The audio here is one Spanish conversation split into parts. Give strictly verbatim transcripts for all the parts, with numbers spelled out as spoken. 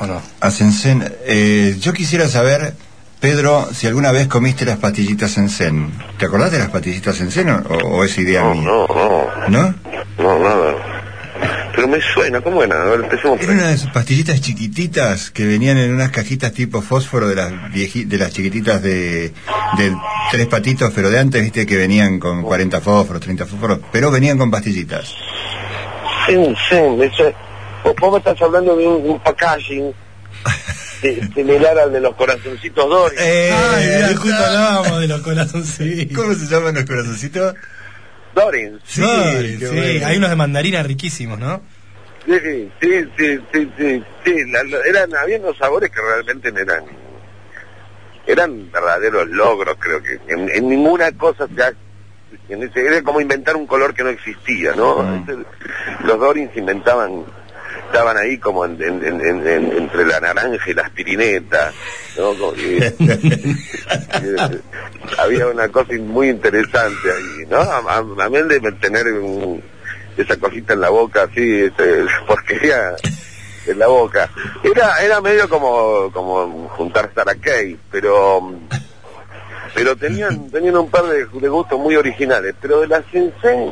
no? A Sensen, eh, yo quisiera saber, Pedro, si alguna vez comiste las pastillitas Sensen. ¿Te acordás de las pastillitas Sensen o, o es idea No, mía? no, no. ¿No? No, nada. Pero me suena, ¿cómo era? A ver, empecemos. Eran unas pastillitas chiquititas que venían en unas cajitas tipo fósforo de las vieji- de las chiquititas de, de tres patitos, pero de antes, viste, que venían con cuarenta fósforos, treinta fósforos, pero venían con pastillitas. Sí, sí, ese, vos, vos me estás hablando de un, un packaging de, similar al de los corazoncitos Dory. Eh, Ay, mira, justo hablábamos de los corazoncitos. ¿Cómo se llaman los corazoncitos? Dory. Sí, Sí, qué sí, bueno. hay unos de mandarina riquísimos, ¿no? Sí, sí, sí, sí, sí, sí, sí, la- la- eran, había unos sabores que realmente eran, eran verdaderos logros, creo que en, en ninguna cosa se ha, en ese, era como inventar un color que no existía, ¿no? Mm. Ese- los Dorins inventaban, estaban ahí como en, en- en- en- en- entre la naranja y las pirinetas, ¿no? Como que- que había una cosa muy interesante ahí, ¿no? A, a, a mí de tener un, esa cosita en la boca, así, este, porquería en la boca. Era era medio como como juntar Sarakei, pero pero tenían tenían un par de, de gustos muy originales, pero de la Sensen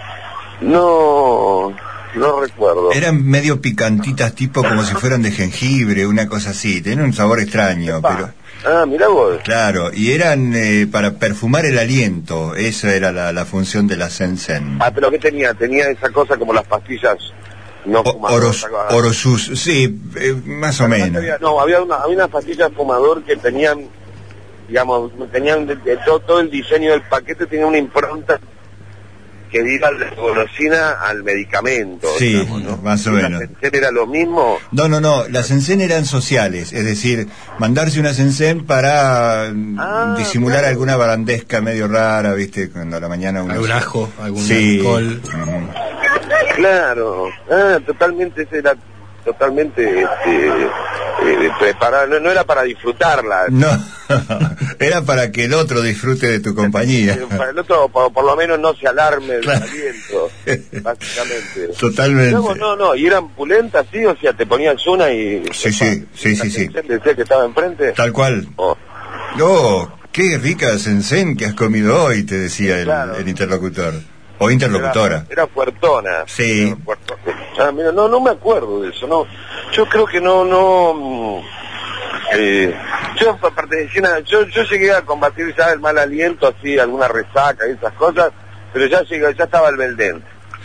no no recuerdo. Eran medio picantitas, tipo como si fueran de jengibre, una cosa así. Tenían un sabor extraño, Epa. pero... Ah, mirá vos. Claro, y eran eh, para perfumar el aliento. Esa era la, la función de la Sensen. Ah, pero ¿qué tenía? Tenía esa cosa como las pastillas no O- fumadoras. Oros, ¿te acordás? Orosus, sí, eh, más o menos. Había- no, había una, había unas pastillas fumador que tenían, digamos, tenían de, de todo, todo el diseño del paquete tenía una impronta que iba de la golosina al medicamento. Sí, digamos, ¿no? más o ¿Y la menos. Sensen era lo mismo? No, no, no, las Sensen eran sociales, es decir, mandarse una Sensen para mm, Ah, disimular claro. alguna barandesca medio rara, viste, cuando a la mañana uno... Algún ajo, algún Sí. alcohol. Ujú. Claro, ah, totalmente, ese era totalmente este, eh, preparado, no, no era para disfrutarla. No, era para que el otro disfrute de tu compañía. Eh, Para el otro, por, por lo menos no se alarme del Claro. aliento, básicamente. Totalmente. No, no, no, y eran pulentas, sí, o sea, te ponías una y... Sí, sí, sí, sí, sí. Decía que estaba enfrente. Tal cual. Oh, Oh, qué rica Sensen que has comido hoy, te decía el, Claro. el interlocutor. O interlocutora. Era, era fuertona. Sí. Era fuertona. Ah, mira, no, no me acuerdo de eso, no. Yo creo que no, no... mm, Eh, yo aparte decía nada, yo, yo llegué a combatir ya el mal aliento, así, alguna resaca y esas cosas, pero ya llegué, ya estaba el Belden.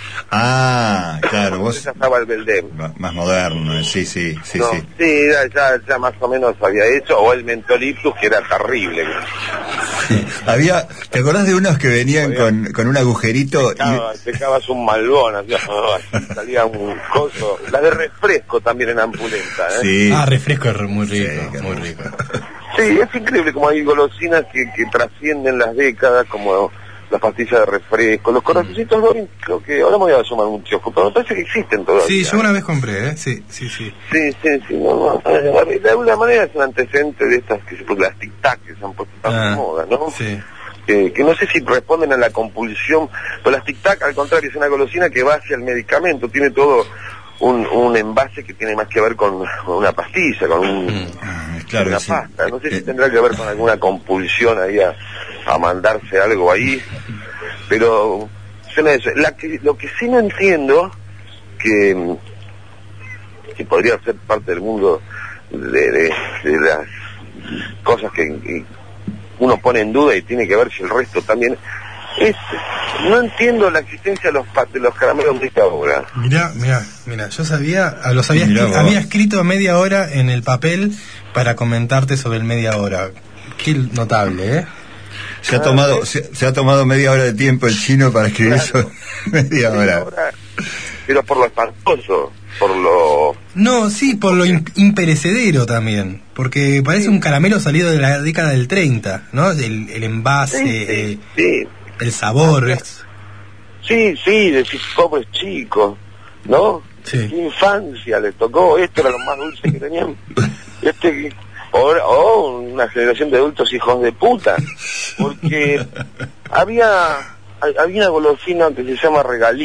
Ah, claro, vos... Ya estaba el Belden. Ma- Más moderno, sí, sí, sí, no, sí. sí, ya, ya, ya más o menos había hecho, o el mentoliptus, que era terrible. Había, ¿te acordás de unos que venían Había- con, con un agujerito? Dejaba- dejabas un malbón, así, así salía un coso. Las de refresco también eran pulentas, ¿eh? Sí. Ah, refresco es muy rico, Sí, qué muy rico. rico. Sí, es increíble como hay golosinas que, que trascienden las décadas, como las pastillas de refresco. Los corazoncitos Dorin, creo que ahora me voy a sumar un kiosco, pero me parece que existen todavía. Sí, yo una vez compré, ¿eh? Sí, sí, sí. Sí, sí, sí, no, no, eh, de alguna manera es un antecedente de estas que se pues, las tic-tac que se han puesto tan Ah, de moda, ¿no? sí. Que, que no sé si responden a la compulsión, pero las tic-tac al contrario es una golosina que va hacia el medicamento, tiene todo un, un envase que tiene más que ver con, con una pastilla, con un, Ah, claro, una sí. pasta, no sé si Eh, tendrá que ver con alguna compulsión ahí a, a mandarse algo ahí, pero suena eso. La que, lo que sí no entiendo, que, que podría ser parte del mundo de, de, de las cosas que, que uno pone en duda y tiene que ver si el resto también es, no entiendo la existencia de los pa- de los caramelos de esta obra. Mirá, mirá, mirá, yo sabía, ah, los había, Mirá escri- vos. había escrito media hora en el papel para comentarte sobre el media hora. Qué notable, ¿eh? Se ha tomado, se, se ha tomado media hora de tiempo el chino para escribir Claro. eso. Media hora. Pero por lo espantoso, por lo... No, sí, por lo im- imperecedero también, porque parece un caramelo salido de la década del treinta, ¿no? El, el envase, Sí, sí, eh, sí. el sabor. es- Sí, sí, decís, pobres chicos, ¿no? Sí. Qué infancia les tocó, esto era lo más dulce que tenían. Este, que- o, o una generación de adultos hijos de puta, porque había, había una golosina que se llama Regaliz,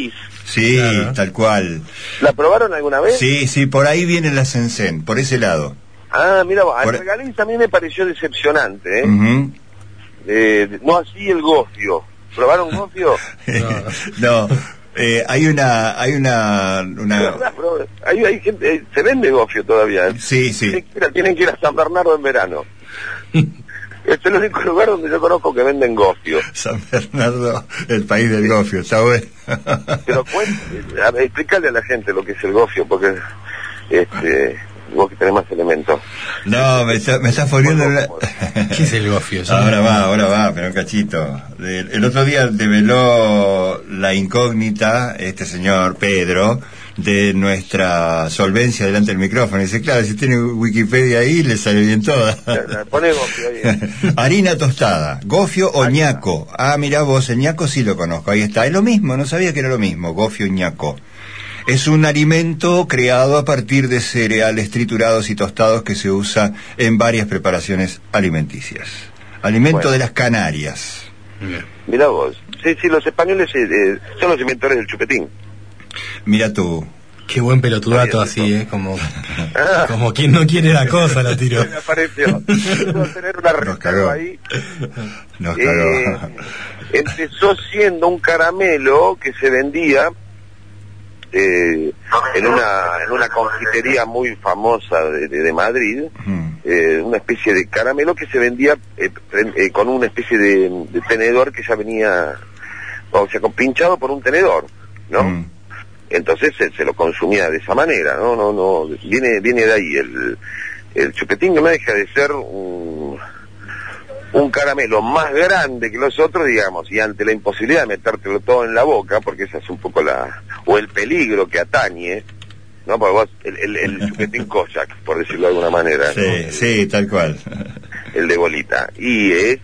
Sí, Claro. tal cual. ¿La probaron alguna vez? Sí, sí, por ahí viene la Sensen, por ese lado. Ah, mira, al Por- regaliz a mí me pareció decepcionante, ¿eh? Ujú. Eh, no así el gofio. ¿Probaron gofio? No, eh, hay una, hay una, De una, verdad, pero hay, hay gente, eh, se vende gofio todavía. ¿eh? sí, sí. Tienen que ir a- tienen que ir a San Bernardo en verano. Este es el único lugar donde yo conozco que venden gofio. San Bernardo, el país del gofio, está bueno. Pero cuéntale, a ver, explícale a la gente lo que es el gofio, porque este, vos que tenés más elementos. No, me está, me está poniendo en la... ¿Qué es el gofio? Yo Ahora no- va, ahora va, pero un cachito. El, el otro día develó la incógnita, este señor Pedro, de nuestra solvencia delante del micrófono. Dice, claro, si tiene Wikipedia ahí, le sale bien toda. Poné gofio ahí. Harina tostada, gofio o ñaco. Ah, mirá vos, el ñaco sí lo conozco, ahí está. Es lo mismo, no sabía que era lo mismo, gofio y ñaco. Es un alimento creado a partir de cereales triturados y tostados que se usa en varias preparaciones alimenticias. Alimento Bueno. de las Canarias. Bien. Mirá vos. Sí, sí, los españoles eh, eh, son los inventores del chupetín. Mira tú. Qué buen pelotudato Está así, bien, ¿eh? Como, como quien no quiere la cosa, la tiró. Me apareció. Debo tener una Nos reserva cagó. ahí. Nos Eh, cagó. empezó siendo un caramelo que se vendía eh, en una en una confitería muy famosa de, de, de Madrid, Mm. eh, una especie de caramelo que se vendía eh, eh, con una especie de, de tenedor que ya venía, o sea, con- pinchado por un tenedor, ¿no? Mm. Entonces se, se lo consumía de esa manera, ¿no? No, no, viene, viene de ahí el, el chupetín, que no deja de ser un, un caramelo más grande que los otros, digamos, y ante la imposibilidad de metértelo todo en la boca, porque esa es un poco la, o el peligro que atañe, ¿no? Porque vos, el, el, el chupetín Kojak, por decirlo de alguna manera, ¿no? Sí, sí, tal cual. El de bolita, y es,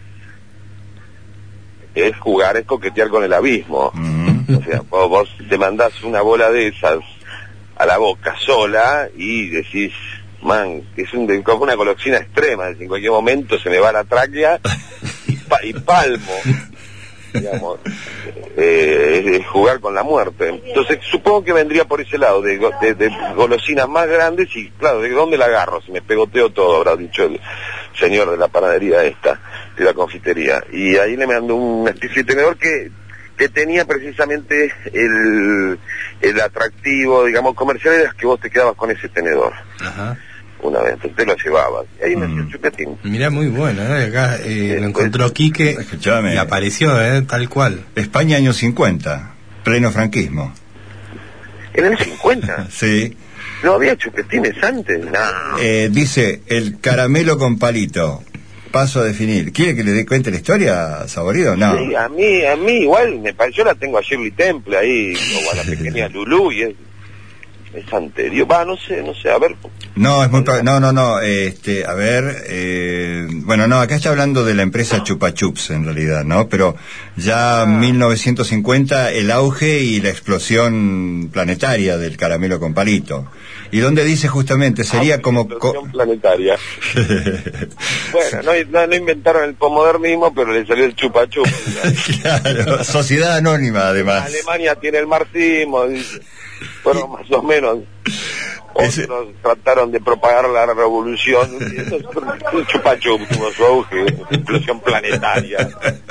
es jugar, es coquetear con el abismo. Mm. O sea, vos, vos te mandás una bola de esas a la boca sola y decís, man, es un, de- como una golosina extrema, en cualquier momento se me va la tráquea y, pa- y palmo, digamos, eh, es, es jugar con la muerte. Entonces supongo que vendría por ese lado, de, go- de, de golosinas más grandes y claro, ¿de dónde la agarro? Si me pegoteo todo, habrá dicho el señor de la panadería esta, de la confitería. Y ahí le mandó un especie de tenedor que que tenía precisamente el, el atractivo, digamos, comercial, era que vos te quedabas con ese tenedor Ajá. una vez, entonces te lo llevabas. Y ahí nació Mm. el chupetín. Mirá, muy bueno, ¿eh? Acá eh, lo encontró Quique Escuchame. y apareció, ¿eh? Tal cual. España años cincuenta, pleno franquismo. En el cincuenta, Sí. ¿no había chupetines antes? No. Eh, dice, el caramelo con palito. Paso a definir. ¿Quiere que le dé cuenta la historia, Saborido? No. Sí, a mí, a mí igual, me pareció, la tengo a Shirley Temple ahí, o a la pequeña Lulú, y es, es anterior, va, no sé, no sé, a ver. No, es muy pro- no, no, no, este, a ver, eh, bueno, no, acá está hablando de la empresa Chupa Chups en realidad, ¿no? Pero ya mil novecientos cincuenta el auge y la explosión planetaria del caramelo con palito. Y donde dice justamente sería como co- Explosión planetaria. Bueno, no, no, no inventaron el posmodernismo, pero le salió el chupa chup. claro, sociedad anónima además. Alemania tiene el marxismo, dice. Bueno, más o menos. Ese- Otros trataron de propagar la revolución. Un chupa chup tuvo su auge, explosión planetaria.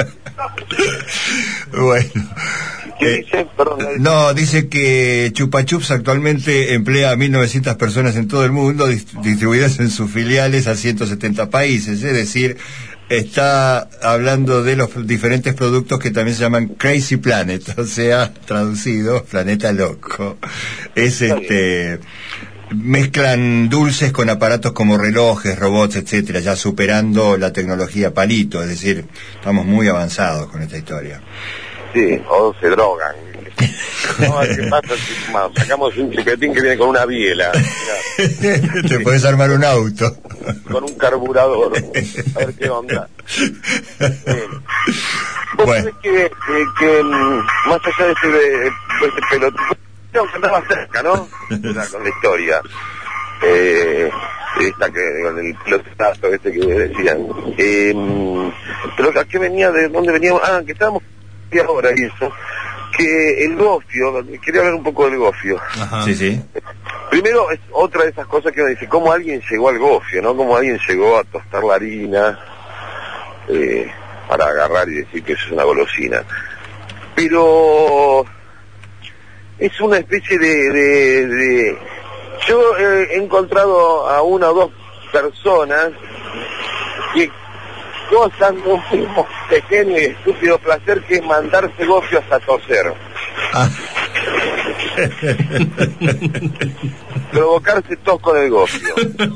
Bueno. ¿Qué Eh, dice? Perdón, No, dice que Chupa Chups actualmente emplea a mil novecientas personas en todo el mundo, dist- distribuidas en sus filiales a ciento setenta países, es decir, está hablando de los diferentes productos que también se llaman Crazy Planet, o sea, traducido, planeta loco. Es este... Mezclan dulces con aparatos como relojes, robots, etcétera, ya superando la tecnología palito, es decir, estamos muy avanzados con esta historia. sí, o se drogan. No, ¿qué pasa si ma, sacamos un chupetín que viene con una biela? Mirá, Te puedes armar un auto. con un carburador. A ver qué onda. Bien. Vos Bueno. sabés que, que, que, mm, más allá de este, de, de este pelotudo, creo que andaba cerca, ¿no? O sea, con la historia. Eh, esta que, con el pelotazo este que decían. Eh, pero ¿a qué venía? ¿De dónde veníamos? Ah, que estábamos ahora y eso. que el gofio, quería hablar un poco del gofio. Ajá. Sí, sí. Primero, es otra de esas cosas que uno dice, ¿cómo alguien llegó al gofio, no? ¿Cómo alguien llegó a tostar la harina eh, para agarrar y decir que eso es una golosina? Pero es una especie de... de, de... Yo eh, he encontrado a una o dos personas que gozan de un mismo pequeño y estúpido placer que es mandarse gofio hasta toser. Ah. Provocarse tos con el gofio.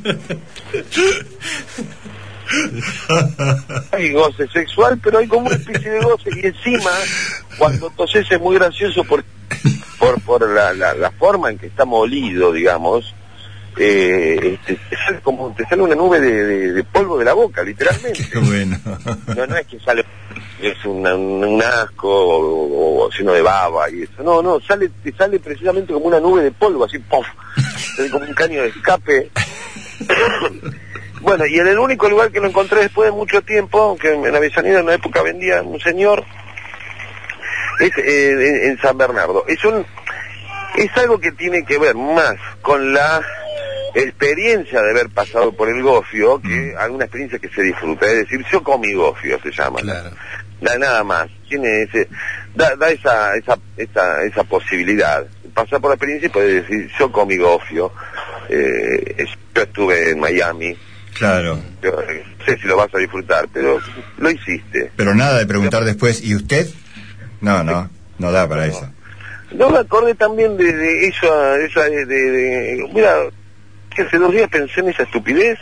Hay goce sexual, pero hay como una especie de goce, y encima cuando toses es muy gracioso por por, por la, la, la forma en que está molido, digamos. Eh, te, te sale como te sale una nube de, de, de polvo de la boca, literalmente. Qué bueno. No, no es que sale es una, un, un asco o, o sino de baba y eso. No, no, sale te sale precisamente como una nube de polvo, así, ¡pum! Como un caño de escape. Bueno, y en el único lugar que lo encontré después de mucho tiempo, que en Avellaneda en una época vendía un señor, es eh, en San Bernardo. Es un es algo que tiene que ver más con la experiencia de haber pasado por el gofio que alguna experiencia que se disfruta. Es decir, yo comí gofio, se llama. Claro. Da nada más. Tiene ese, da, da esa, esa, esa, esa posibilidad. Pasar por la experiencia y poder decir, yo comí gofio. Eh, yo estuve en Miami. Claro. Yo, eh, no sé si lo vas a disfrutar, pero lo hiciste. Pero nada de preguntar pero, después, ¿y usted? No, no, no da para no. eso. No me acordé también de, de eso, esa de, de, de, mira, que hace dos días pensé en esa estupidez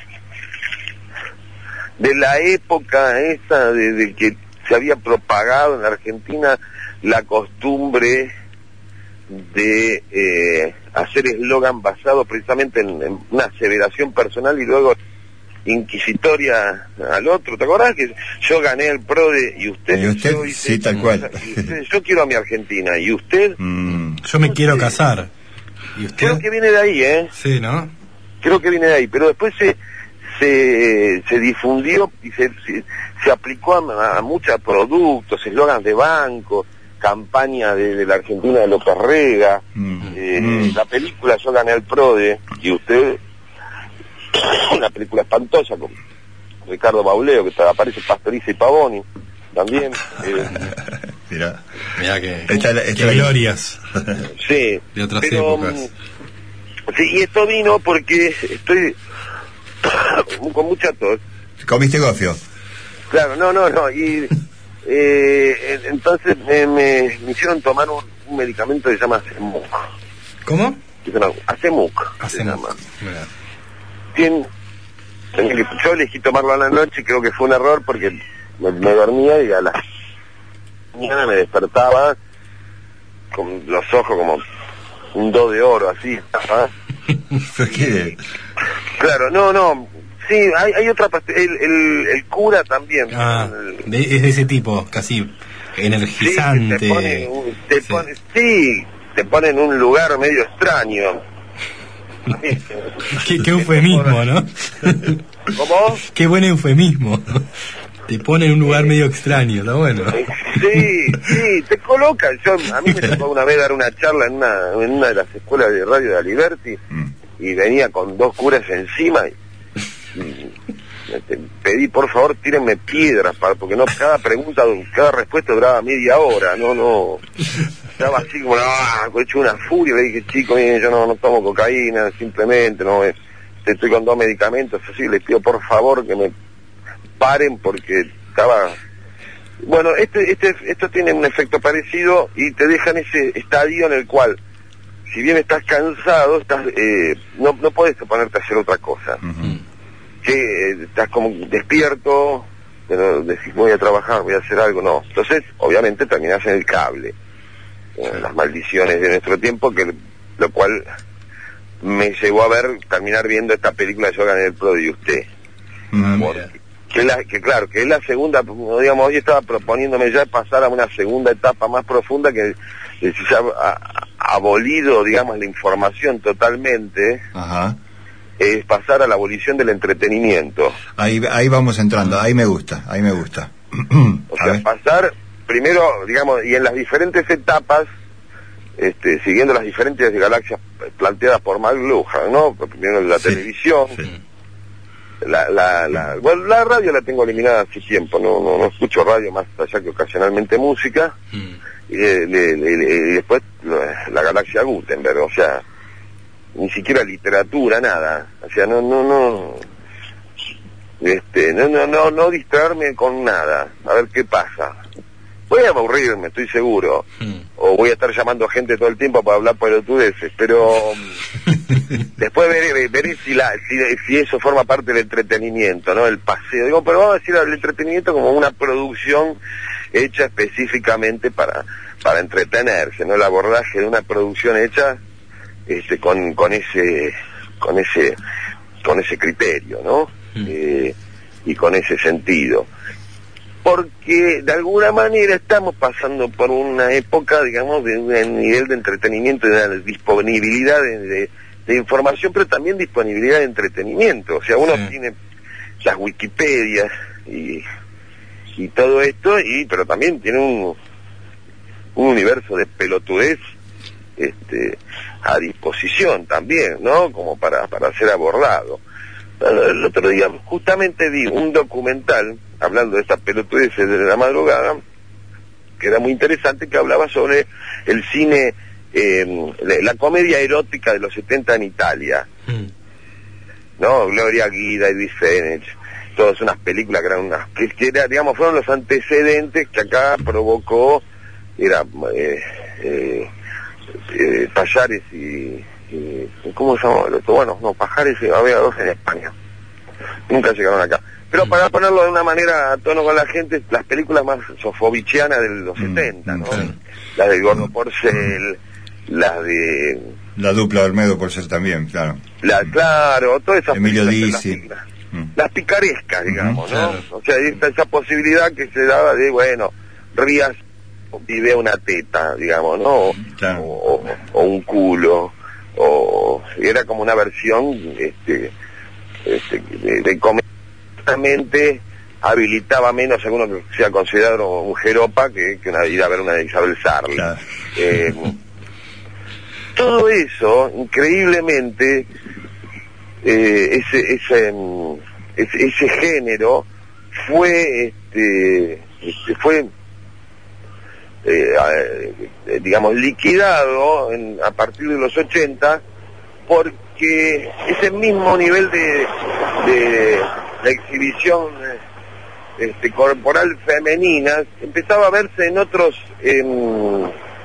de la época esa de, de que se había propagado en la Argentina la costumbre de eh, hacer eslogan basado precisamente en, en una aseveración personal y luego inquisitoria al otro. ¿Te acordás que yo gané el PRODE y usted? ¿Y usted? Yo hice, sí, tal cual. Usted, yo quiero a mi Argentina y usted. Mm, yo me quiero casar. ¿Y usted? Creo que viene de ahí, ¿eh? Sí, ¿no? Creo que viene de ahí, pero después se se, se difundió y se, se, se aplicó a, a muchos productos, eslogans de banco, campaña de, de la Argentina de López Rega, mm. Eh, mm. la película Yo gané el PRODE y usted, una película espantosa con Ricardo Bauleo, que aparece Pastoriza y Pavoni también. Eh. Mirá, mirá que, esta, esta que glorias. Sí, de otras pero, épocas. Sí, y esto vino porque estoy con mucha tos. ¿Comiste gofio? Claro, no, no, no, y eh, entonces me, me, me hicieron tomar un, un medicamento que se llama Acemuc. ¿Cómo? Acemuc. Acemuc. Bien, yo elegí tomarlo a la noche, creo que fue un error porque me, me dormía y a la mañana me despertaba con los ojos como un do de oro, así. ¿Ah? ¿Por qué? Claro, no, no. Sí, hay, hay otra pastilla. El, el, el cura también. Ah, de, es de ese tipo, casi energizante. Sí, te pone, te sí. Pone, sí, te pone en un lugar medio extraño. qué, qué eufemismo, ¿no? ¿Cómo? Qué buen eufemismo. Te pone en un lugar medio extraño, ¿está bueno? Sí, sí, te coloca. Yo, a mí me tocó una vez dar una charla en una, en una de las escuelas de radio de Aliberti mm. y venía con dos curas encima y, y te pedí, por favor, tírenme piedras, para, porque no cada pregunta, cada respuesta duraba media hora, no, no. Estaba así como, ah, hecho una furia, le dije, chico, miren, yo no, no tomo cocaína, simplemente, no, eh, estoy con dos medicamentos, así, les pido por favor que me paren porque estaba... Bueno, este, este, esto tiene un efecto parecido y te deja en ese estadio en el cual, si bien estás cansado, estás, eh, no, no puedes ponerte a hacer otra cosa. Uh-huh. Que eh, estás como despierto, pero decís voy a trabajar, voy a hacer algo, no. Entonces, obviamente terminás en el cable. Eh, las maldiciones de nuestro tiempo, que lo cual me llevó a ver, terminar viendo esta película Yo gané el PRODE y usted. Uh-huh. Porque, que, la, que claro, que es la segunda, digamos, hoy estaba proponiéndome ya pasar a una segunda etapa más profunda que eh, se ha abolido, digamos, la información totalmente. Ajá. Es pasar a la abolición del entretenimiento. Ahí ahí vamos entrando, ahí me gusta, ahí me gusta. O sea, pasar primero, digamos, y en las diferentes etapas, este, siguiendo las diferentes galaxias planteadas por McLuhan, ¿no? Primero la sí, televisión, sí. La, la, la, bueno, la radio la tengo eliminada hace tiempo, no, no, no escucho radio más allá que ocasionalmente música, mm. y, le, le, le, y después la, la galaxia Gutenberg, o sea, ni siquiera literatura, nada, o sea, no, no, no, este, no, no, no, no distraerme con nada, a ver qué pasa. Voy a aburrirme, estoy seguro, mm. o voy a estar llamando gente todo el tiempo para hablar pelotudeces, pero después veré, veré si, la, si, si eso forma parte del entretenimiento, ¿no? El paseo, digo, pero vamos a decir el entretenimiento como una producción hecha específicamente para, para entretenerse, ¿no? El abordaje de una producción hecha, este, con, con ese, con ese, con ese criterio, ¿no? Mm. Eh, y con ese sentido. Porque de alguna manera estamos pasando por una época, digamos, de un nivel de entretenimiento, de una disponibilidad de, de, de información, pero también disponibilidad de entretenimiento. O sea, uno sí. tiene las Wikipedias y, y todo esto, y pero también tiene un, un universo de pelotudez este, a disposición también, ¿no? Como para, para ser abordado. El otro día justamente vi un documental hablando de estas pelotudeces de la madrugada, que era muy interesante, que hablaba sobre el cine, eh, la comedia erótica de los setenta en Italia, mm. ¿no? Gloria Guida, Edith Fenech, todas unas películas que eran unas, que, que era, digamos, fueron los antecedentes que acá provocó, era, eh, eh, eh, Pajares y, y, ¿cómo se llama el otro? Bueno, no, Pajares, había dos en España, nunca llegaron acá. Pero para ponerlo de una manera a tono con la gente, las películas más sofobichianas de los mm, setenta, ¿no? Sí. Las de Gordo Porcel, las de... La dupla Olmedo Porcel también, claro. La, claro, todas esas Emilio Dizzi. Las, mm. las picarescas, digamos, mm, ¿no? Claro. O sea, esa, esa posibilidad que se daba de, bueno, rías y vea una teta, digamos, ¿no? O, claro. o, o un culo, o... Era como una versión, este, este de, de comedia. Habilitaba menos alguno que sea considerado un jeropa que, que una, ir a ver una de Isabel Sarli. Claro. Eh, todo eso, increíblemente, eh, ese, ese, ese, ese género fue, este, este fue, eh, digamos, liquidado en, a partir de los ochenta, porque ese mismo nivel de, de la exhibición este, corporal femenina empezaba a verse en otros en,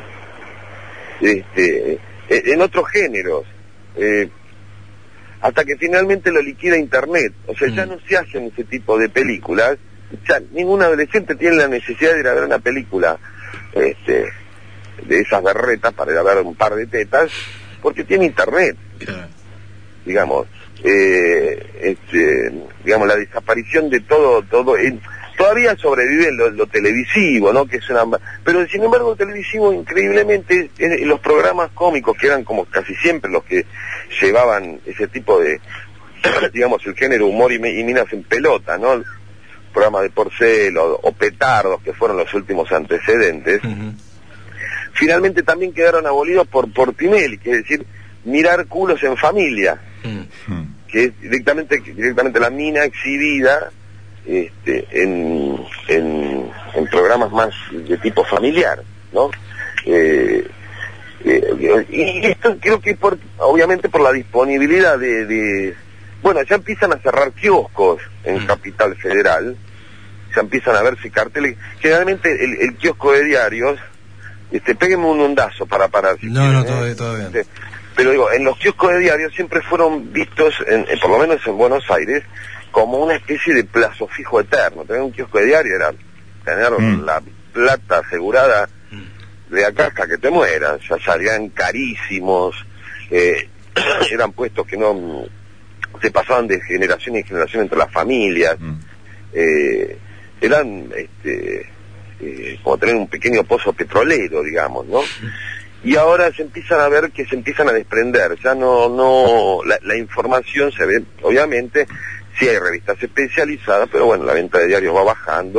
este, en otros géneros, eh, hasta que finalmente lo liquida Internet. O sea, mm. ya no se hacen ese tipo de películas, ya ningún adolescente tiene la necesidad de ir a ver una película este, de esas berretas para ir a ver un par de tetas, porque tiene Internet, claro. digamos. Eh, este, digamos, la desaparición de todo, todo, eh, todavía sobrevive lo, lo televisivo, ¿no? Que es una, pero sin embargo lo televisivo, increíblemente, eh, los programas cómicos, que eran como casi siempre los que llevaban ese tipo de, digamos, el género humor y, y minas en pelota, ¿no? El programa de Porcel o, o Petardos, que fueron los últimos antecedentes, uh-huh. finalmente también quedaron abolidos por, por Tinelli, que es decir, mirar culos en familia. Mm. Que es directamente directamente la mina exhibida este, en, en, en programas más de tipo familiar, ¿no? Eh, eh, y esto creo que por, obviamente por la disponibilidad de, de... Bueno, ya empiezan a cerrar kioscos en mm. Capital Federal, ya empiezan a verse carteles. Generalmente el, el kiosco de diarios, este, péguenme un ondazo para parar. Si no, quieren, no, todo, ¿eh? todo bien. Este, Pero digo, en los kioscos de diarios siempre fueron vistos, en, en, por lo menos en Buenos Aires, como una especie de plazo fijo eterno. Tener un kiosco de diario era tener mm. la plata asegurada de acá hasta que te mueras. Ya salían carísimos, eh, eran puestos que no se pasaban de generación en generación entre las familias. Mm. Eh, eran este, eh, como tener un pequeño pozo petrolero, digamos, ¿no? Y ahora se empiezan a ver que se empiezan a desprender, ya no, no, la, la información se ve, obviamente, sí hay revistas especializadas, pero bueno, la venta de diarios va bajando,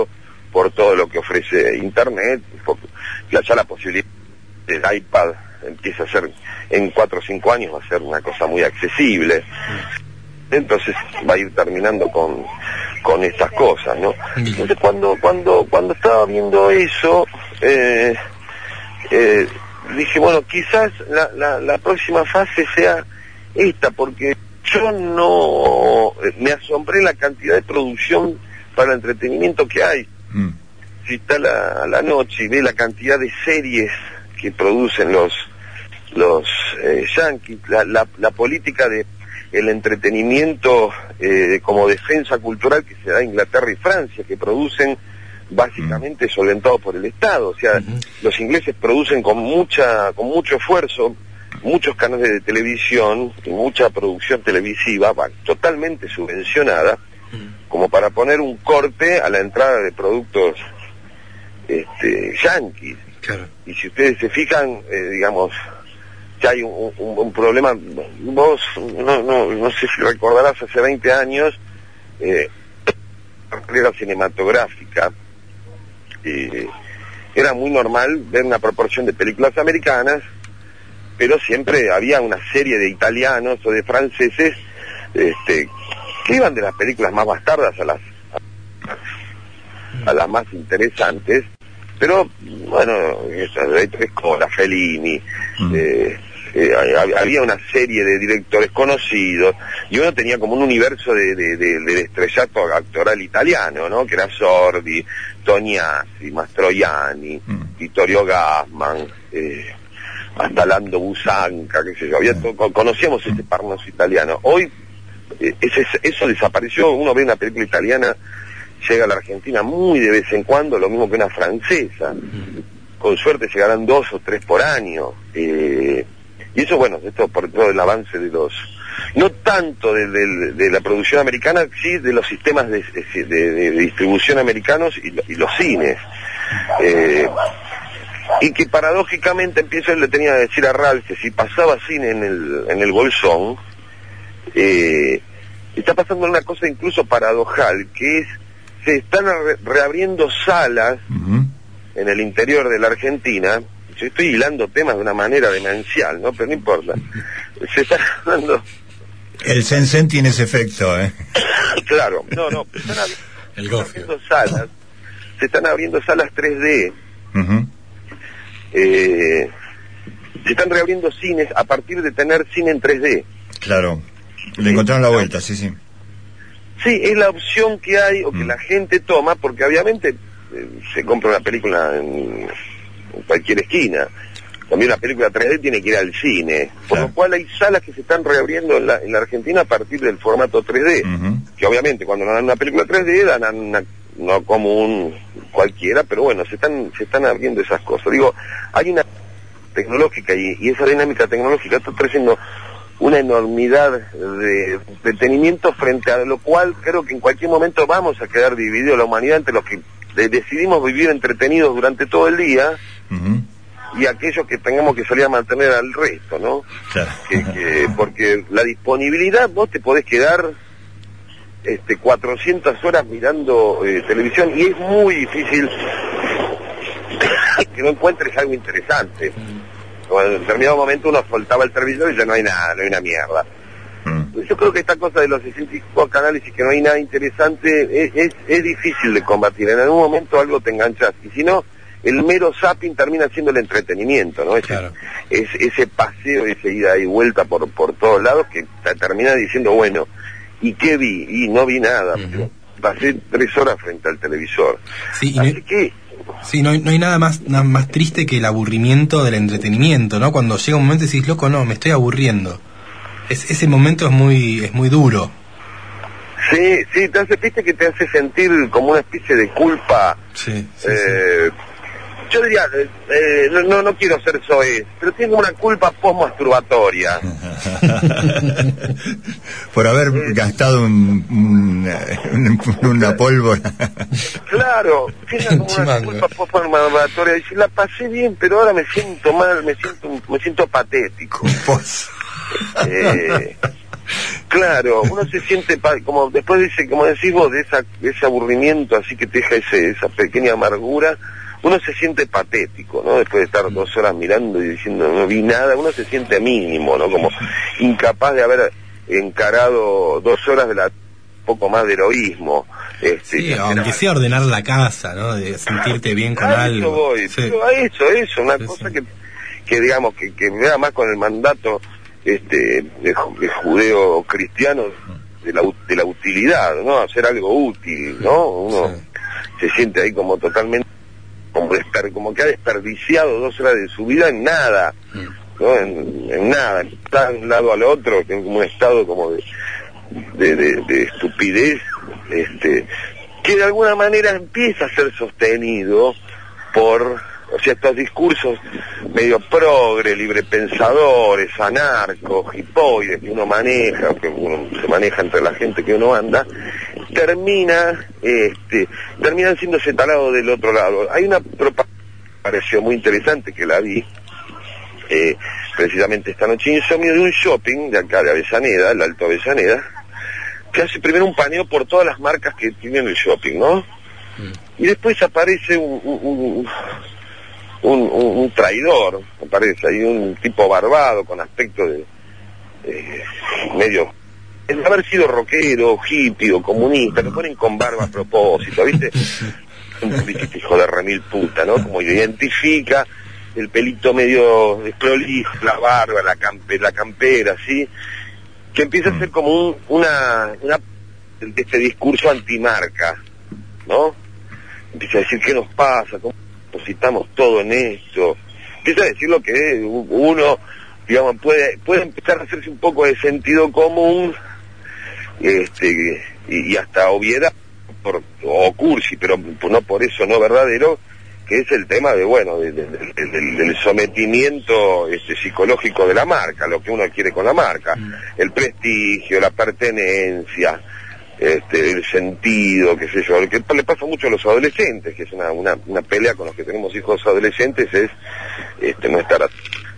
por todo lo que ofrece Internet, por, ya, ya la posibilidad del iPad empieza a ser, en cuatro o cinco años va a ser una cosa muy accesible. Entonces va a ir terminando con, con estas cosas, ¿no? Entonces cuando, cuando, cuando estaba viendo eso, eh, eh, dije, bueno, quizás la, la, la próxima fase sea esta, porque yo no, me asombré la cantidad de producción para el entretenimiento que hay. Mm. Si está a la, a la noche y ve la cantidad de series que producen los, los eh, yanquis, la, la, la política de el entretenimiento eh, como defensa cultural que se da en Inglaterra y Francia, que producen básicamente mm. solventados por el Estado. O sea, mm-hmm. los ingleses producen con mucha, con mucho esfuerzo muchos canales de televisión y mucha producción televisiva, bueno, totalmente subvencionada, mm. como para poner un corte a la entrada de productos este, yanquis. Claro. Y si ustedes se fijan, eh, digamos, ya hay un, un, un problema. Vos, no, no, no sé si recordarás, hace veinte años, eh, la carrera cinematográfica, eh, era muy normal ver una proporción de películas americanas, pero siempre había una serie de italianos o de franceses este, que iban de las películas más bastardas a las, a, a las más interesantes. Pero, bueno, Escola, Fellini, mm. eh, eh, había una serie de directores conocidos, y uno tenía como un universo de, de, de, de estrellato actoral italiano, ¿no? Que era Sordi, Tognazzi, Mastroianni, mm. Vittorio Gassman, eh, hasta Lando Busanca, qué sé yo, había to- conocíamos ese parnaso italiano. Hoy, eh, ese, eso desapareció. Uno ve una película italiana, llega a la Argentina muy de vez en cuando, lo mismo que una francesa. Con suerte llegarán dos o tres por año. Eh, y eso, bueno, esto por todo el avance de los... No tanto de, de, de la producción americana, sí de los sistemas de, de, de, de distribución americanos y, y los cines. Eh, y que paradójicamente, empiezo, le tenía que decir a Ralph que si pasaba cine en el, en el Bolsón, eh, está pasando una cosa incluso paradojal, que es se están re- reabriendo salas uh-huh. en el interior de la Argentina. Yo estoy hilando temas de una manera demencial, ¿no? Pero no importa. Se están dando... El Sensen tiene ese efecto, ¿eh? Claro, no, no. Se están, ab- el están abriendo salas, se están abriendo salas tres D. Uh-huh. Eh, se están reabriendo cines a partir de tener cine en tres D. Claro. Le encontraron la vuelta, sí, sí. Sí, es la opción que hay o que mm. la gente toma, porque obviamente eh, se compra una película en, en cualquier esquina. También una película tres D tiene que ir al cine. Por claro. lo cual hay salas que se están reabriendo en la, en la Argentina a partir del formato tres D. Uh-huh. Que obviamente cuando dan una película tres D dan una, no como un cualquiera, pero bueno, se están se están abriendo esas cosas. Digo, hay una tecnológica y, y esa dinámica tecnológica está trayendo una enormidad de entretenimiento, frente a lo cual creo que en cualquier momento vamos a quedar divididos la humanidad entre los que de, decidimos vivir entretenidos durante todo el día uh-huh. y aquellos que tengamos que salir a mantener al resto, ¿no? Claro. Que, que, porque la disponibilidad, vos te podés quedar este cuatrocientas horas mirando eh, televisión, y es muy difícil que no encuentres algo interesante. En determinado momento uno soltaba el televisor y ya no hay nada, no hay una mierda. Mm. Yo creo que esta cosa de los sesenta y cinco canales y que no hay nada interesante es, es, es difícil de combatir. En algún momento algo te enganchas, y si no, el mero zapping termina siendo el entretenimiento, ¿no? Ese, claro. es, ese paseo, esa ida y vuelta por, por todos lados que te termina diciendo, bueno, ¿y qué vi? Y no vi nada, uh-huh. pero pasé tres horas frente al televisor. Sí, Así me... que... Sí, no hay, no hay nada más nada más triste que el aburrimiento del entretenimiento, ¿no? Cuando llega un momento y decís, loco, no, me estoy aburriendo. Es, ese momento es muy es muy duro. Sí, sí, te hace, viste que te hace sentir como una especie de culpa. Sí, sí, eh, sí. Yo diría, eh, no, no no quiero ser soez, pero tengo una culpa post-masturbatoria. Por haber eh, gastado un, un, un, una pólvora. Claro, tengo como una culpa post-masturbatoria. Dice, la pasé bien, pero ahora me siento mal, me siento me siento patético. eh, Claro, uno se siente, pa- como después de ese, como decís vos, de, esa, de ese aburrimiento así que te deja ese, esa pequeña amargura, uno se siente patético, ¿no? Después de estar dos horas mirando y diciendo no vi nada, uno se siente mínimo, ¿no? Como incapaz de haber encarado dos horas de la poco más de heroísmo. Este, sí, aunque sea ordenar la casa, ¿no? De sentirte bien con a algo. Eso voy, Sí. pero a eso, eso, una Sí, cosa sí. que, que digamos, que, que vea más con el mandato este de, ju- de judeo cristiano de la, u- de la utilidad, ¿no? Hacer algo útil, ¿no? Uno Sí. se siente ahí como totalmente, como, desper- como que ha desperdiciado dos horas de su vida en nada, ¿no? En, en nada, está de un lado al otro, en como un estado como de, de, de, de estupidez, este, que de alguna manera empieza a ser sostenido por, o sea, estos discursos medio progre, librepensadores, anarcos, hipoides que uno maneja, que uno se maneja entre la gente que uno anda, termina, este, terminan siendo setalados del otro lado. Hay una propaganda que me pareció muy interesante que la vi, eh, precisamente esta noche, Insomnio, de un shopping de acá de Avellaneda, el Alto Avellaneda, que hace primero un paneo por todas las marcas que tienen el shopping, ¿no? Y después aparece un, un, un, un, un, un traidor, aparece ahí un tipo barbado con aspecto de eh, medio, de haber sido rockero, hippie o comunista, lo ponen con barba a propósito, ¿viste? Un hijo de remil puta, ¿no? Como identifica el pelito medio desprolijo, la barba, la, campe, la campera, ¿sí? Que empieza a ser como un, una, una de este discurso antimarca, ¿no? Empieza a decir qué nos pasa, cómo depositamos todo en esto. Empieza a decir lo que uno, digamos, puede puede empezar a hacerse un poco de sentido común, este y, y hasta obviedad, por, o cursi, pero no por eso no verdadero, que es el tema de, bueno, de, de, de, de, del sometimiento este, psicológico de la marca, lo que uno quiere con la marca, mm. el prestigio, la pertenencia, este, el sentido, qué sé yo, lo que le pasa mucho a los adolescentes, que es una, una, una pelea con los que tenemos hijos adolescentes, es este, no estar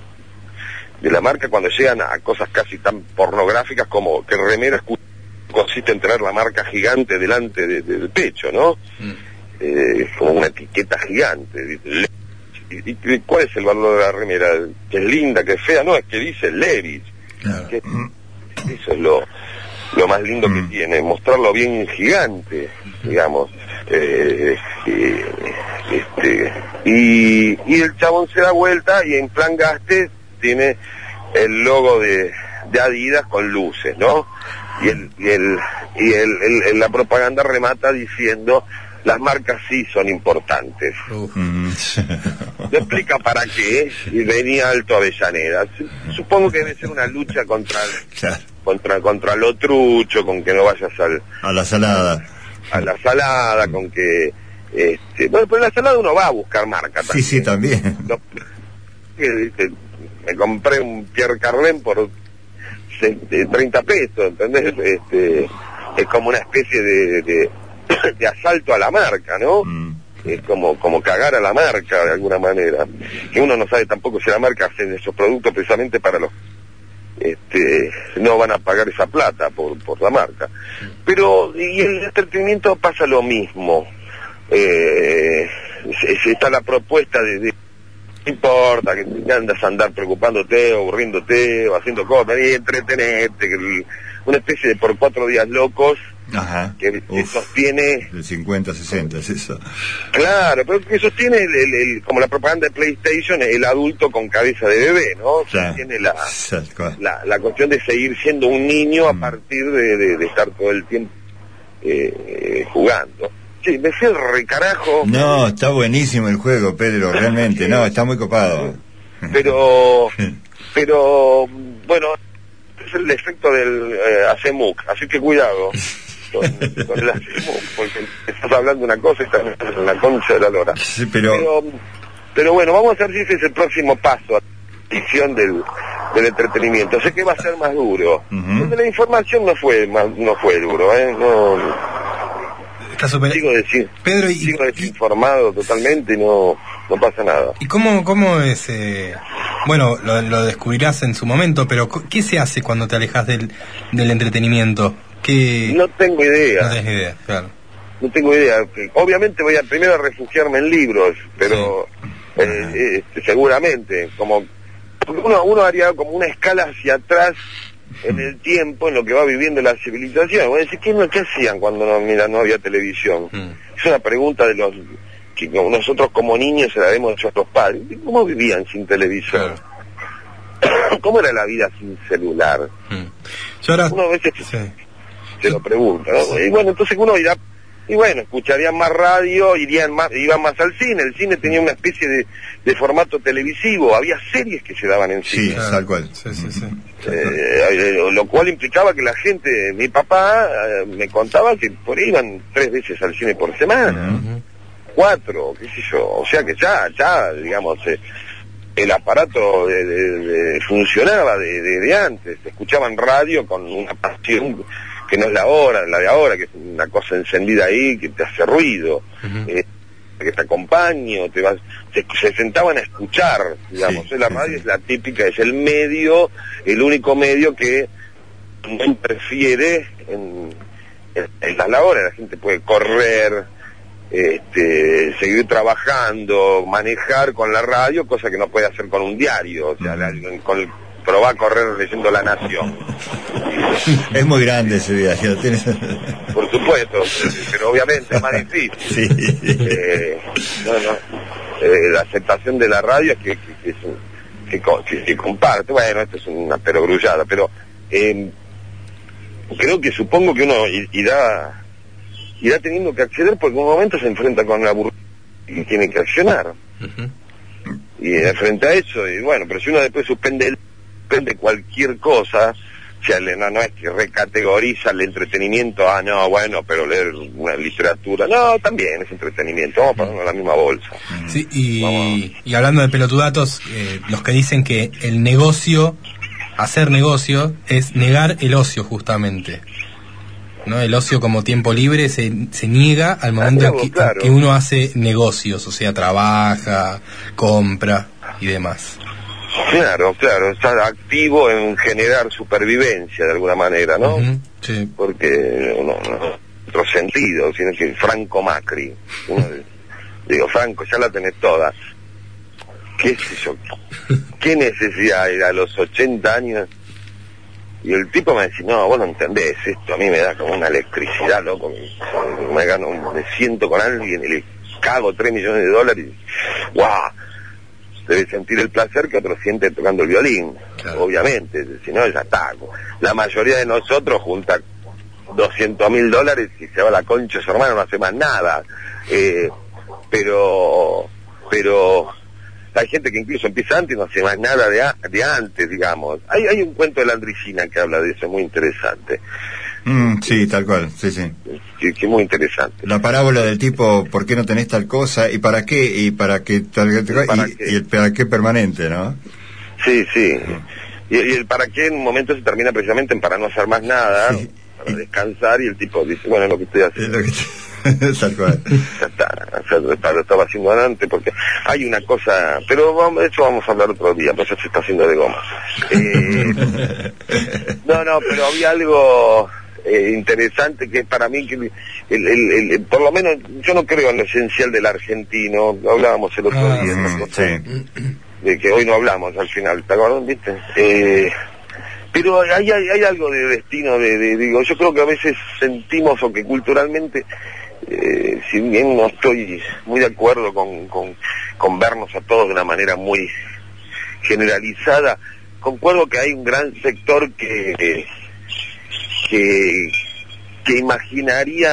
de la marca cuando llegan a cosas casi tan pornográficas como que remeras consiste en tener la marca gigante delante de, de, del pecho, ¿no? Mm. Eh, como una etiqueta gigante. ¿Y, y cuál es el valor de la remera? Que es linda, que es fea, no, es que dice Levi's. Claro. Que eso es lo, lo más lindo mm. que tiene, mostrarlo bien gigante, digamos. Eh, eh, este, y, y el chabón se da vuelta y en plan gaste tiene el logo de, de Adidas con luces, ¿no? Y el y el y el, el, el la propaganda remata diciendo las marcas sí son importantes. ¿Te explica para qué? Y venía Alto Avellaneda. Supongo que debe ser una lucha contra claro. contra contra lo trucho, con que no vayas al a la salada. A la salada, con que este, bueno, pero en la salada uno va a buscar marca también. Sí, sí, también. No, me compré un Pierre Cardin por treinta pesos, ¿entendés? Este, es como una especie de, de, de asalto a la marca, ¿no? Mm. Es como como cagar a la marca de alguna manera. Que uno no sabe tampoco si la marca hace esos productos precisamente para los este no van a pagar esa plata por por la marca. Pero y el entretenimiento pasa lo mismo. Eh, está la propuesta de, de no importa que andas a andar preocupándote o aburriéndote o haciendo cosas y entretenerte, que una especie de por cuatro días locos. Ajá. que, que sostiene el cincuenta sesenta es eso, claro, pero que sostiene el, el, el, como la propaganda de PlayStation, el adulto con cabeza de bebé, ¿no? Ya. Sostiene la, la la cuestión de seguir siendo un niño mm. a partir de, de, de estar todo el tiempo eh, eh, jugando. Sí, me fui el recarajo. No, está buenísimo el juego, Pedro, realmente, sí. No, está muy copado. Pero, pero, bueno, es el efecto del eh, ACEMUC, así que cuidado con, con el ACEMUC, porque estás hablando una cosa y estás en la concha de la lora. Sí, pero... pero... Pero bueno, vamos a ver si ese es el próximo paso a la edición del, del entretenimiento. Sé que va a ser más duro. Uh-huh. El de la información no fue más, no fue duro, ¿eh? No... Super... Sigo, decir, Pedro, y, sigo desinformado y... totalmente y no, no pasa nada. ¿Y cómo, cómo es? Eh... bueno, lo, lo descubrirás en su momento, pero ¿qué se hace cuando te alejas del, del entretenimiento? ¿Qué... No tengo idea. No tenés idea, claro. No tengo idea. Obviamente voy a primero a refugiarme en libros, pero sí. eh, eh, seguramente, como uno, uno haría como una escala hacia atrás en el tiempo, en lo que va viviendo la civilización. Voy a decir, ¿qué, no, qué hacían cuando no, mira, no había televisión? Mm. Es una pregunta de los que nosotros como niños se la hemos hecho a nuestros padres. ¿Cómo vivían sin televisión? Claro. ¿Cómo era la vida sin celular? Mm. Yo ahora... Uno a veces sí. se lo pregunta, ¿no? Sí. Y bueno, entonces uno irá, y bueno, escucharían más radio, irían más, iban más al cine. El cine tenía una especie de, de formato televisivo, había series que se daban en cine. Sí, claro. Tal cual. Sí, sí, sí. Eh, lo cual implicaba que la gente, mi papá eh, me contaba que por ahí iban tres veces al cine por semana, uh-huh. cuatro, qué sé yo, o sea que ya, ya, digamos, eh, el aparato de, de, de, funcionaba de, de, de antes, escuchaban radio con una pasión que no es la hora, la de ahora, que es una cosa encendida ahí, que te hace ruido, uh-huh. eh, que te acompaña, te vas, se, se sentaban a escuchar, digamos, sí, la radio sí. Es la típica, es el medio, el único medio que no interfiere en, en, en la labor, la gente puede correr, este, seguir trabajando, manejar con la radio, cosa que no puede hacer con un diario, o sea, la, con el, pero va a correr leyendo La Nación. Es muy grande ese diario, tienes... Por supuesto, pero obviamente es más difícil. Sí. Eh, no, no. Eh, la aceptación de la radio es que, que, que, es un, que, que, que comparte. Bueno, esto es una perogrullada, pero eh, creo que supongo que uno irá irá teniendo que acceder porque en un momento se enfrenta con la burguesía y tiene que accionar. Uh-huh. Y eh, frente a eso, y bueno, pero si uno después suspende el de cualquier cosa, o sea, no, no es que recategoriza el entretenimiento, ah, no, bueno, pero leer una literatura, no, también es entretenimiento, vamos a ponerlo en la misma bolsa. Sí, y, y hablando de pelotudatos, eh, los que dicen que el negocio, hacer negocio, es negar el ocio justamente, ¿no? El ocio como tiempo libre se, se niega al momento en que, claro. que uno hace negocios, o sea, trabaja, compra y demás. Claro, claro, está activo en generar supervivencia de alguna manera, ¿no? Uh-huh, sí. Porque no, no, otro sentido, sino que Franco Macri, uno, digo, Franco, ya la tenés toda. ¿Qué sé yo? ¿Qué necesidad hay a los ochenta años? Y el tipo me dice, no, vos no entendés esto, a mí me da como una electricidad, loco, me, me gano, me siento con alguien y le cago tres millones de dólares y ¡guau! Debe sentir el placer que otro siente tocando el violín, claro. Obviamente, si no ya está. La mayoría de nosotros junta doscientos mil dólares y se va a la concha de su hermano, no hace más nada. Eh, pero, pero hay gente que incluso empieza antes y no hace más nada de, a, de antes, digamos. Hay, hay un cuento de la Landricina que habla de eso, muy interesante. Mm, sí, tal cual, sí, sí. Que, que muy interesante. La parábola del tipo, ¿por qué no tenés tal cosa? ¿Y para qué? ¿Y para qué? Tal, ¿Y, para y, qué? y el para qué permanente, ¿no? Sí, sí. Y, y el para qué en un momento se termina precisamente en para no hacer más nada, sí. Para descansar, y el tipo dice, bueno, es lo que estoy haciendo. Es lo que tal cual. Ya está, o sea, está, lo estaba haciendo antes, porque hay una cosa, pero vamos, de hecho vamos a hablar otro día, pues ya se está haciendo de goma. Eh, no, no, pero había algo... Eh, interesante que para mí que el, el, el, el, por lo menos yo no creo en lo esencial del argentino, lo hablábamos el otro ah, día mm, sí. De que hoy no hablamos al final, ¿te acuerdas? ¿Viste? Eh, pero hay, hay, hay algo de destino, de, de, digo, yo creo que a veces sentimos o que culturalmente eh, si bien no estoy muy de acuerdo con, con, con vernos a todos de una manera muy generalizada, concuerdo que hay un gran sector que eh, que que imaginaría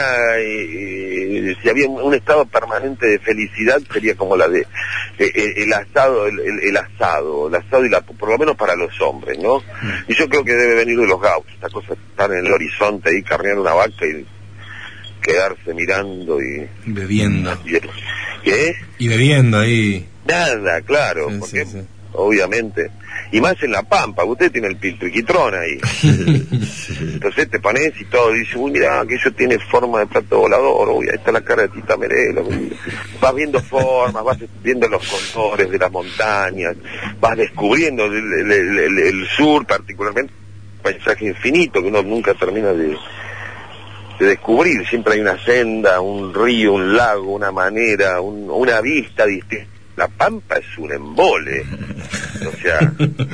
eh, si había un, un estado permanente de felicidad sería como la de eh, el asado el, el, el asado el asado y la, por lo menos para los hombres, ¿no? Mm. Y yo creo que debe venir de los gauchos, esta cosa de estar en el horizonte ahí carneando una vaca y quedarse mirando y bebiendo y, ¿qué? Y bebiendo ahí nada, claro, sí, porque sí, sí. obviamente. Y más en La Pampa, usted tiene el triquitrón ahí. Entonces te pones y todo, y dices, uy, mirá, aquello tiene forma de plato volador, uy, ahí está la cara de Tita Merelo. Vas viendo formas, vas viendo los contornos de las montañas, vas descubriendo el, el, el, el sur, particularmente, un paisaje infinito que uno nunca termina de, de descubrir. Siempre hay una senda, un río, un lago, una manera, un, una vista distinta. La Pampa es un embole, o sea,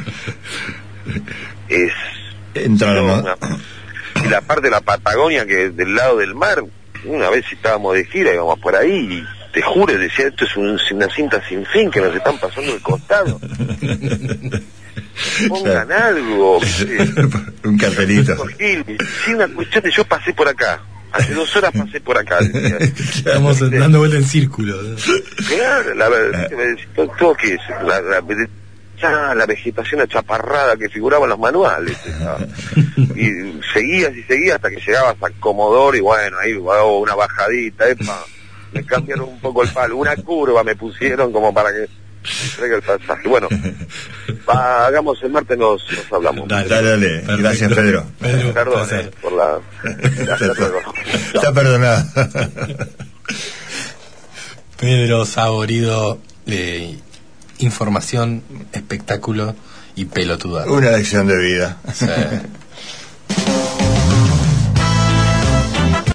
es Entra no, la una, y la parte de la Patagonia que es del lado del mar. Una vez estábamos de gira, íbamos por ahí y te juro, decía, esto es un, una cinta sin fin que nos están pasando de costado. Pongan algo, un cartelito. Sí, una cuestión de yo pasé por acá. Hace dos horas pasé por acá. Decía. Estamos dando vuelta en círculo. Claro, la verdad, todo, todo que es la, la, ya, la vegetación achaparrada que figuraba en los manuales. ¿No? Y seguías y seguías hasta que llegabas a Comodoro y bueno, ahí oh, una bajadita, epa, me cambiaron un poco el palo, una curva me pusieron como para que traiga el pasaje. Bueno, va, hagamos el martes, nos, nos hablamos. Dale, dale, dale. Gracias, Pedro. Pedro, Perdón eh, por la... Está perdonado. Pedro Saborido, eh, información, espectáculo y pelotuda. Una lección de vida. Sí.